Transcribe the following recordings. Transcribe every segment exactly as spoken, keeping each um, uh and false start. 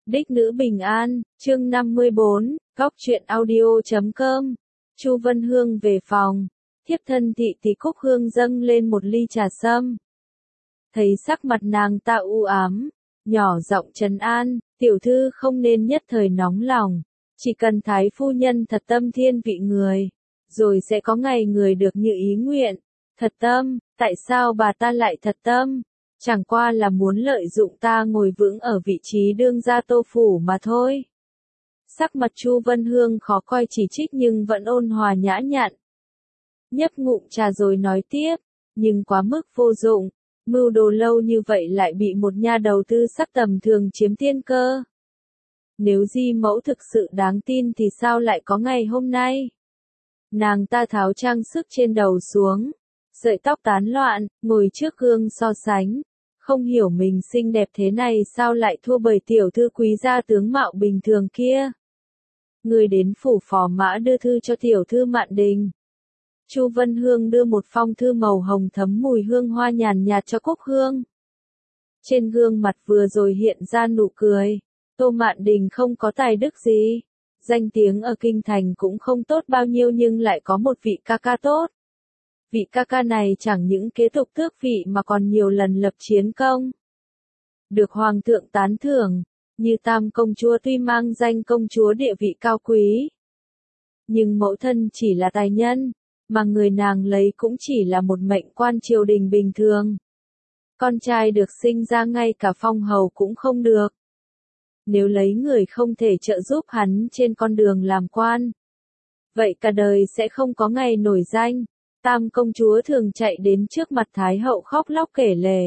Đích nữ bình an, chương năm mươi bốn, góc truyện audio chấm com. Chu Vân Hương về phòng, thiếp thân thị thì Cúc Hương dâng lên một ly trà sâm. Thấy sắc mặt nàng ta u ám, nhỏ giọng trấn an, tiểu thư không nên nhất thời nóng lòng, chỉ cần thái phu nhân thật tâm thiên vị người, rồi sẽ có ngày người được như ý nguyện. Thật tâm, tại sao bà ta lại thật tâm? Chẳng qua là muốn lợi dụng ta ngồi vững ở vị trí đương gia Tô phủ mà thôi. Sắc mặt Chu Vân Hương khó coi chỉ trích nhưng vẫn ôn hòa nhã nhặn. Nhấp ngụm trà rồi nói tiếp, nhưng quá mức vô dụng, mưu đồ lâu như vậy lại bị một nhà đầu tư sắc tầm thường chiếm tiên cơ. Nếu di mẫu thực sự đáng tin thì sao lại có ngày hôm nay? Nàng ta tháo trang sức trên đầu xuống, sợi tóc tán loạn, ngồi trước gương so sánh. Không hiểu mình xinh đẹp thế này sao lại thua bởi tiểu thư quý gia tướng mạo bình thường kia. Người đến phủ phò mã đưa thư cho tiểu thư Mạn Đình. Chu Vân Hương đưa một phong thư màu hồng thấm mùi hương hoa nhàn nhạt cho Cúc Hương. Trên gương mặt vừa rồi hiện ra nụ cười. Tô Mạn Đình không có tài đức gì, danh tiếng ở kinh thành cũng không tốt bao nhiêu nhưng lại có một vị ca ca tốt. Vị ca ca này chẳng những kế tục tước vị mà còn nhiều lần lập chiến công. Được hoàng thượng tán thưởng, như Tam công chúa tuy mang danh công chúa địa vị cao quý. Nhưng mẫu thân chỉ là tài nhân, mà người nàng lấy cũng chỉ là một mệnh quan triều đình bình thường. Con trai được sinh ra ngay cả phong hầu cũng không được. Nếu lấy người không thể trợ giúp hắn trên con đường làm quan, vậy cả đời sẽ không có ngày nổi danh. Tam công chúa thường chạy đến trước mặt Thái hậu khóc lóc kể lể.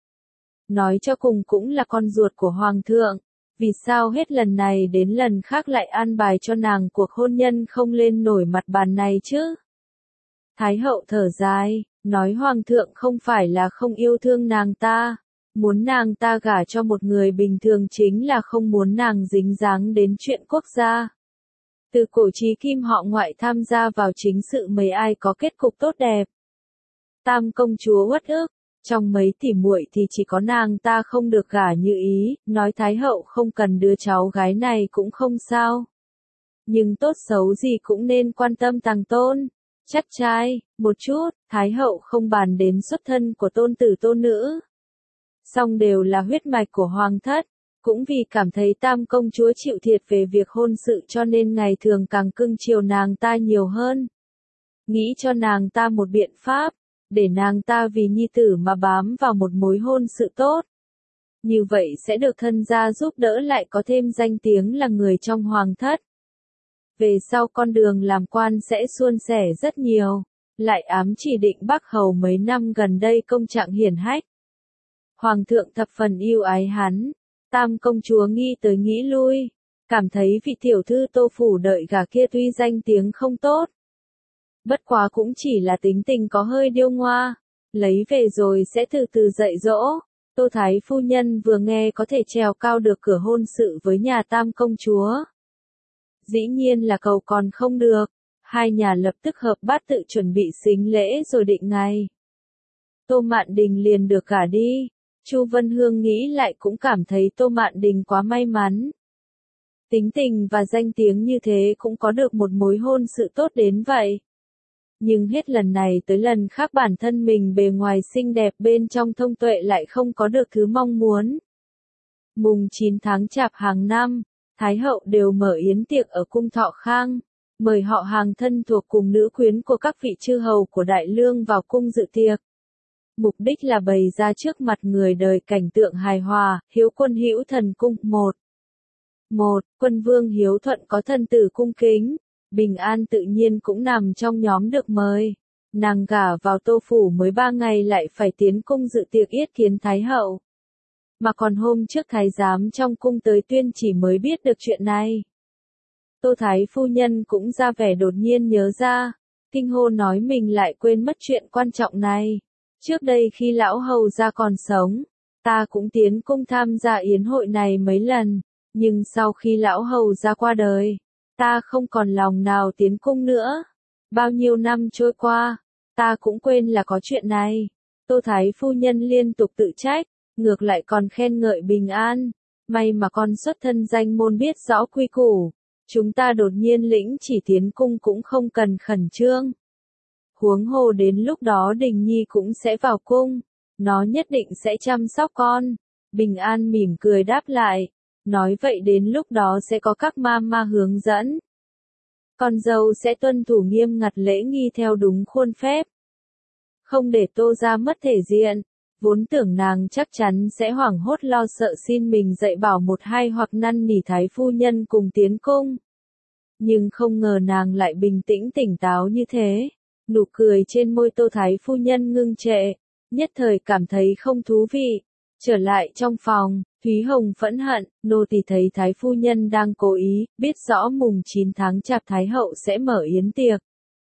Nói cho cùng cũng là con ruột của Hoàng thượng, vì sao hết lần này đến lần khác lại an bài cho nàng cuộc hôn nhân không lên nổi mặt bàn này chứ? Thái hậu thở dài, nói Hoàng thượng không phải là không yêu thương nàng ta, muốn nàng ta gả cho một người bình thường chính là không muốn nàng dính dáng đến chuyện quốc gia. Từ cổ chí kim họ Ngoại tham gia vào chính sự mấy ai có kết cục tốt đẹp. Tam công chúa uất ức, trong mấy tỷ muội thì chỉ có nàng ta không được gả như ý, nói Thái hậu không cần đứa cháu gái này cũng không sao. Nhưng tốt xấu gì cũng nên quan tâm tàng tôn, chắc trai, một chút, Thái hậu không bàn đến xuất thân của tôn tử tôn nữ. Song đều là huyết mạch của hoàng thất. Cũng vì cảm thấy Tam công chúa chịu thiệt về việc hôn sự cho nên ngày thường càng cưng chiều nàng ta nhiều hơn. Nghĩ cho nàng ta một biện pháp, để nàng ta vì nhi tử mà bám vào một mối hôn sự tốt. Như vậy sẽ được thân gia giúp đỡ lại có thêm danh tiếng là người trong hoàng thất. Về sau con đường làm quan sẽ suôn sẻ rất nhiều, lại ám chỉ định Bắc Hầu mấy năm gần đây công trạng hiển hách. Hoàng thượng thập phần yêu ái hắn. Tam công chúa nghĩ tới nghĩ lui, cảm thấy vị tiểu thư Tô phủ đợi gả kia tuy danh tiếng không tốt. Bất quá cũng chỉ là tính tình có hơi điêu ngoa, lấy về rồi sẽ từ từ dạy dỗ. Tô Thái phu nhân vừa nghe có thể trèo cao được cửa hôn sự với nhà Tam công chúa. Dĩ nhiên là cầu còn không được, hai nhà lập tức hợp bát tự chuẩn bị sính lễ rồi định ngày. Tô Mạn Đình liền được gả đi. Chu Vân Hương nghĩ lại cũng cảm thấy Tô Mạn Đình quá may mắn. Tính tình và danh tiếng như thế cũng có được một mối hôn sự tốt đến vậy. Nhưng hết lần này tới lần khác bản thân mình bề ngoài xinh đẹp bên trong thông tuệ lại không có được thứ mong muốn. Mùng chín tháng Chạp hàng năm, Thái hậu đều mở yến tiệc ở cung Thọ Khang, mời họ hàng thân thuộc cùng nữ quyến của các vị chư hầu của Đại Lương vào cung dự tiệc. Mục đích là bày ra trước mặt người đời cảnh tượng hài hòa, hiếu quân hữu thần cung. Một. Một, quân vương hiếu thuận có thân tử cung kính, Bình An tự nhiên cũng nằm trong nhóm được mời. Nàng gả vào Tô phủ mới ba ngày lại phải tiến cung dự tiệc yết kiến Thái hậu. Mà còn hôm trước thái giám trong cung tới tuyên chỉ mới biết được chuyện này. Tô Thái phu nhân cũng ra vẻ đột nhiên nhớ ra, kinh hô nói mình lại quên mất chuyện quan trọng này. Trước đây khi lão hầu gia còn sống, ta cũng tiến cung tham gia yến hội này mấy lần, nhưng sau khi lão hầu gia qua đời, ta không còn lòng nào tiến cung nữa. Bao nhiêu năm trôi qua, ta cũng quên là có chuyện này. Tô Thái phu nhân liên tục tự trách, ngược lại còn khen ngợi Bình An, may mà con xuất thân danh môn biết rõ quy củ. Chúng ta đột nhiên lĩnh chỉ tiến cung cũng không cần khẩn trương. Huống hồ đến lúc đó Đình Nhi cũng sẽ vào cung, nó nhất định sẽ chăm sóc con. Bình An mỉm cười đáp lại, nói vậy đến lúc đó sẽ có các ma ma hướng dẫn. Con dâu sẽ tuân thủ nghiêm ngặt lễ nghi theo đúng khuôn phép. Không để Tô gia mất thể diện, vốn tưởng nàng chắc chắn sẽ hoảng hốt lo sợ xin mình dạy bảo một hai hoặc năn nỉ thái phu nhân cùng tiến cung. Nhưng không ngờ nàng lại bình tĩnh tỉnh táo như thế. Nụ cười trên môi Tô thái phu nhân ngưng trệ, nhất thời cảm thấy không thú vị. Trở lại trong phòng, Thúy Hồng phẫn hận, nô tỳ thấy thái phu nhân đang cố ý, biết rõ mùng chín tháng chạp thái hậu sẽ mở yến tiệc.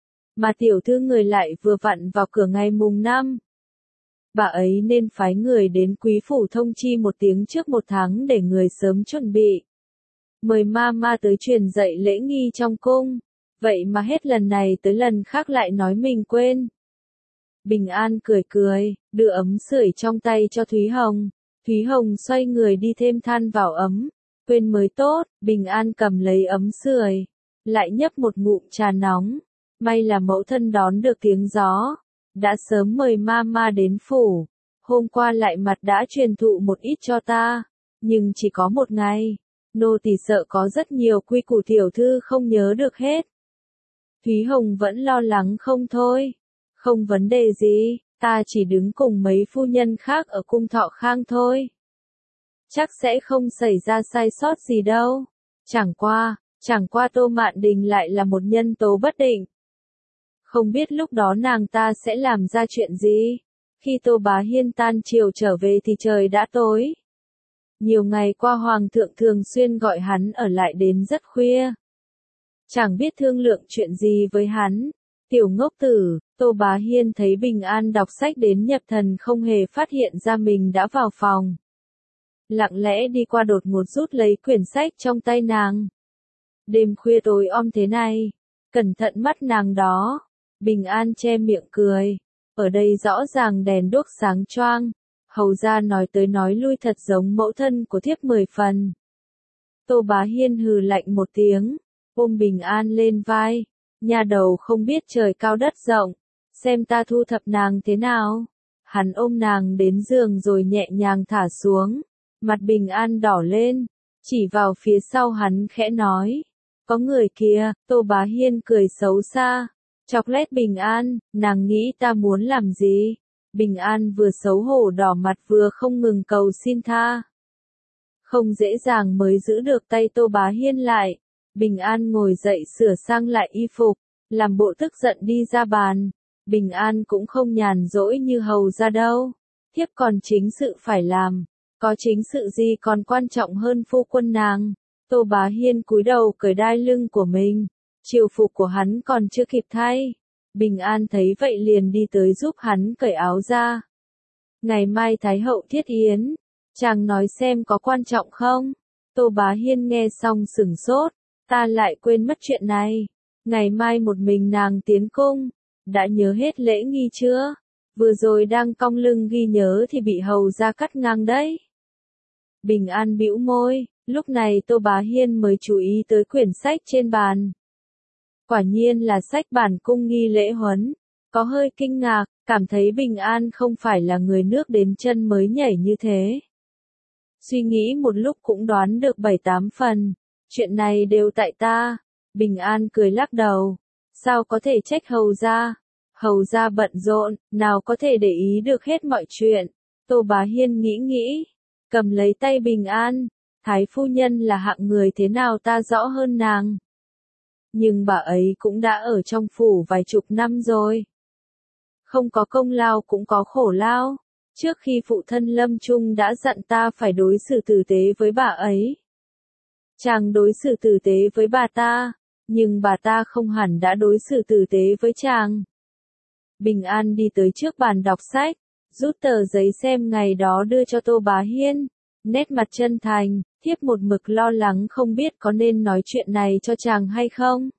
Mà tiểu thư người lại vừa vặn vào cửa ngày mùng năm. Bà ấy nên phái người đến quý phủ thông chi một tiếng trước một tháng để người sớm chuẩn bị. Mời ma ma tới truyền dạy lễ nghi trong cung. Vậy mà hết lần này tới lần khác lại nói mình quên. Bình An cười cười, đưa ấm sưởi trong tay cho Thúy Hồng. Thúy Hồng xoay người đi thêm than vào ấm. Quên mới tốt, Bình An cầm lấy ấm sưởi, lại nhấp một ngụm trà nóng. May là mẫu thân đón được tiếng gió. Đã sớm mời mama đến phủ. Hôm qua lại mặt đã truyền thụ một ít cho ta. Nhưng chỉ có một ngày. Nô tỳ sợ có rất nhiều quy củ tiểu thư không nhớ được hết. Thúy Hồng vẫn lo lắng không thôi. Không vấn đề gì, ta chỉ đứng cùng mấy phu nhân khác ở cung Thọ Khang thôi. Chắc sẽ không xảy ra sai sót gì đâu. Chẳng qua, chẳng qua Tô Mạn Đình lại là một nhân tố bất định. Không biết lúc đó nàng ta sẽ làm ra chuyện gì. Khi Tô Bá Hiên tan chiều trở về thì trời đã tối. Nhiều ngày qua Hoàng thượng thường xuyên gọi hắn ở lại đến rất khuya. Chẳng biết thương lượng chuyện gì với hắn. Tiểu ngốc tử, Tô Bá Hiên thấy Bình An đọc sách đến nhập thần không hề phát hiện ra mình đã vào phòng. Lặng lẽ đi qua đột ngột rút lấy quyển sách trong tay nàng. Đêm khuya tối om thế này, cẩn thận mắt nàng đó. Bình An che miệng cười. Ở đây rõ ràng đèn đuốc sáng choang. Hầu ra nói tới nói lui thật giống mẫu thân của thiếp mười phần. Tô Bá Hiên hừ lạnh một tiếng, ôm Bình An lên vai. Nhà đầu không biết trời cao đất rộng, xem ta thu thập nàng thế nào. Hắn ôm nàng đến giường rồi nhẹ nhàng thả xuống. Mặt Bình An đỏ lên, chỉ vào phía sau hắn khẽ nói. Có người kia. Tô Bá Hiên cười xấu xa. Chọc lét Bình An, nàng nghĩ ta muốn làm gì? Bình An vừa xấu hổ đỏ mặt vừa không ngừng cầu xin tha. Không dễ dàng mới giữ được tay Tô Bá Hiên lại. Bình An ngồi dậy sửa sang lại y phục, làm bộ tức giận đi ra bàn. Bình An cũng không nhàn rỗi như hầu ra đâu. Thiếp còn chính sự phải làm. Có chính sự gì còn quan trọng hơn phu quân nàng? Tô Bá Hiên cúi đầu cởi đai lưng của mình. Triều phục của hắn còn chưa kịp thay. Bình An thấy vậy liền đi tới giúp hắn cởi áo ra. Ngày mai Thái hậu thiết yến. Chàng nói xem có quan trọng không? Tô Bá Hiên nghe xong sửng sốt. Ta lại quên mất chuyện này. Ngày mai một mình nàng tiến cung. Đã nhớ hết lễ nghi chưa? Vừa rồi đang cong lưng ghi nhớ thì bị hầu ra cắt ngang đấy. Bình An bĩu môi. Lúc này Tô Bá Hiên mới chú ý tới quyển sách trên bàn. Quả nhiên là sách bản cung nghi lễ huấn. Có hơi kinh ngạc, cảm thấy Bình An không phải là người nước đến chân mới nhảy như thế. Suy nghĩ một lúc cũng đoán được bảy tám phần. Chuyện này đều tại ta. Bình An cười lắc đầu. Sao có thể trách hầu ra? Hầu ra bận rộn, nào có thể để ý được hết mọi chuyện. Tô Bá Hiên nghĩ nghĩ, cầm lấy tay Bình An. Thái phu nhân là hạng người thế nào ta rõ hơn nàng. Nhưng bà ấy cũng đã ở trong phủ vài chục năm rồi. Không có công lao cũng có khổ lao. Trước khi phụ thân lâm chung đã dặn ta phải đối xử tử tế với bà ấy. Chàng đối xử tử tế với bà ta, nhưng bà ta không hẳn đã đối xử tử tế với chàng. Bình An đi tới trước bàn đọc sách, rút tờ giấy xem ngày đó đưa cho Tô Bá Hiên. Nét mặt chân thành, thiếp một mực lo lắng không biết có nên nói chuyện này cho chàng hay không.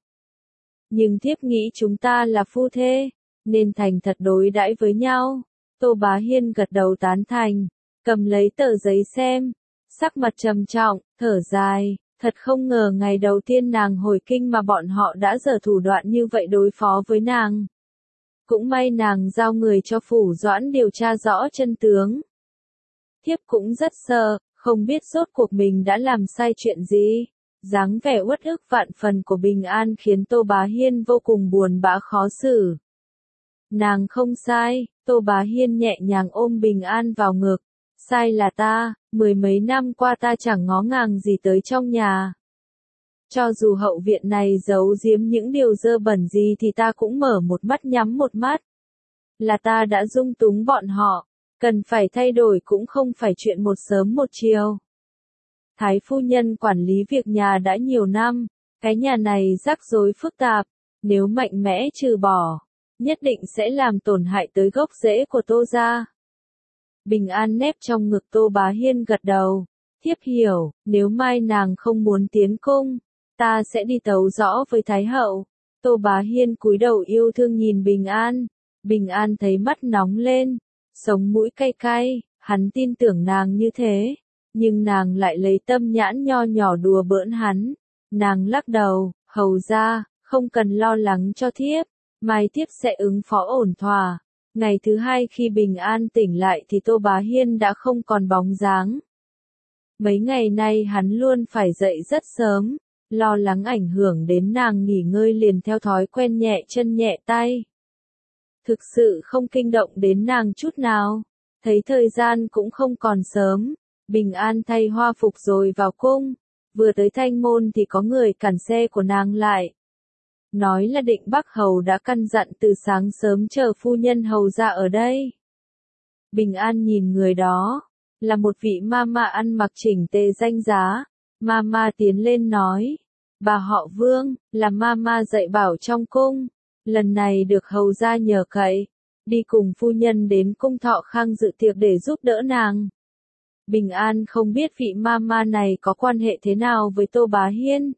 Nhưng thiếp nghĩ chúng ta là phu thê, nên thành thật đối đãi với nhau. Tô Bá Hiên gật đầu tán thành, cầm lấy tờ giấy xem. sắc mặt trầm trọng, thở dài, thật không ngờ ngày đầu tiên nàng hồi kinh mà bọn họ đã giở thủ đoạn như vậy đối phó với nàng. Cũng may nàng giao người cho Phủ Doãn điều tra rõ chân tướng. Thiếp cũng rất sợ, không biết rốt cuộc mình đã làm sai chuyện gì. Dáng vẻ uất ức vạn phần của Bình An khiến Tô Bá Hiên vô cùng buồn bã khó xử. Nàng không sai, Tô Bá Hiên nhẹ nhàng ôm Bình An vào ngực. Sai là ta, mười mấy năm qua ta chẳng ngó ngàng gì tới trong nhà. Cho dù hậu viện này giấu giếm những điều dơ bẩn gì thì ta cũng mở một mắt nhắm một mắt. Là ta đã dung túng bọn họ, cần phải thay đổi cũng không phải chuyện một sớm một chiều. Thái phu nhân quản lý việc nhà đã nhiều năm, cái nhà này rắc rối phức tạp, nếu mạnh mẽ trừ bỏ, nhất định sẽ làm tổn hại tới gốc rễ của Tô gia. Bình An nép trong ngực Tô Bá Hiên gật đầu, thiếp hiểu, nếu mai nàng không muốn tiến cung, ta sẽ đi tấu rõ với Thái hậu. Tô Bá Hiên cúi đầu yêu thương nhìn Bình An, Bình An thấy mắt nóng lên, sống mũi cay cay, hắn tin tưởng nàng như thế, nhưng nàng lại lấy tâm nhãn nho nhỏ đùa bỡn hắn. Nàng lắc đầu, hầu ra, không cần lo lắng cho thiếp, mai thiếp sẽ ứng phó ổn thỏa. Ngày thứ hai khi Bình An tỉnh lại thì Tô Bá Hiên đã không còn bóng dáng. Mấy ngày nay hắn luôn phải dậy rất sớm, lo lắng ảnh hưởng đến nàng nghỉ ngơi liền theo thói quen nhẹ chân nhẹ tay. Thực sự không kinh động đến nàng chút nào, thấy thời gian cũng không còn sớm, Bình An thay hoa phục rồi vào cung, vừa tới thanh môn thì có người cản xe của nàng lại. Nói là Định Bắc Hầu đã căn dặn từ sáng sớm chờ phu nhân hầu ra ở đây. Bình An nhìn người đó, là một vị mama ăn mặc chỉnh tề danh giá. Mama tiến lên nói, bà họ Vương, là mama dạy bảo trong cung, lần này được hầu ra nhờ cậy, đi cùng phu nhân đến cung Thọ Khang dự tiệc để giúp đỡ nàng. Bình An không biết vị mama này có quan hệ thế nào với Tô Bá Hiên.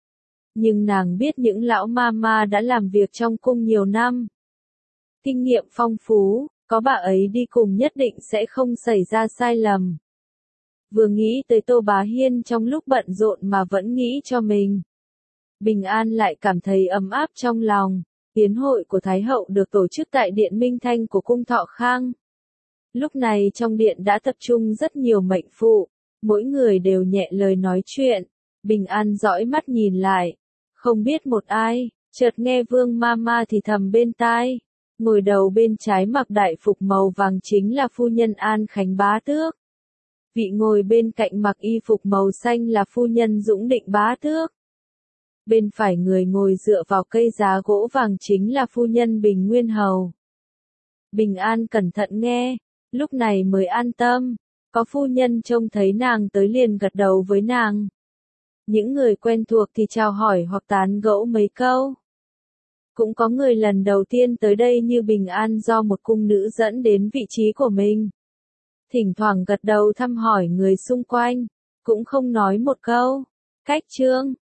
Nhưng nàng biết những lão mama đã làm việc trong cung nhiều năm. Kinh nghiệm phong phú, có bà ấy đi cùng nhất định sẽ không xảy ra sai lầm. Vừa nghĩ tới Tô Bá Hiên trong lúc bận rộn mà vẫn nghĩ cho mình. Bình An lại cảm thấy ấm áp trong lòng. Yến hội của Thái hậu được tổ chức tại Điện Minh Thanh của cung Thọ Khang. Lúc này trong điện đã tập trung rất nhiều mệnh phụ, mỗi người đều nhẹ lời nói chuyện. Bình An dõi mắt nhìn lại, không biết một ai, chợt nghe Vương Mama thì thầm bên tai. Ngồi đầu bên trái mặc đại phục màu vàng chính là phu nhân An Khánh Bá Tước. Vị ngồi bên cạnh mặc y phục màu xanh là phu nhân Dũng Định Bá Tước. Bên phải người ngồi dựa vào cây giá gỗ vàng chính là phu nhân Bình Nguyên Hầu. Bình An cẩn thận nghe, lúc này mới an tâm, có phu nhân trông thấy nàng tới liền gật đầu với nàng. Những người quen thuộc thì chào hỏi hoặc tán gẫu mấy câu. Cũng có người lần đầu tiên tới đây như Bình An do một cung nữ dẫn đến vị trí của mình. Thỉnh thoảng gật đầu thăm hỏi người xung quanh, cũng không nói một câu. Cách chương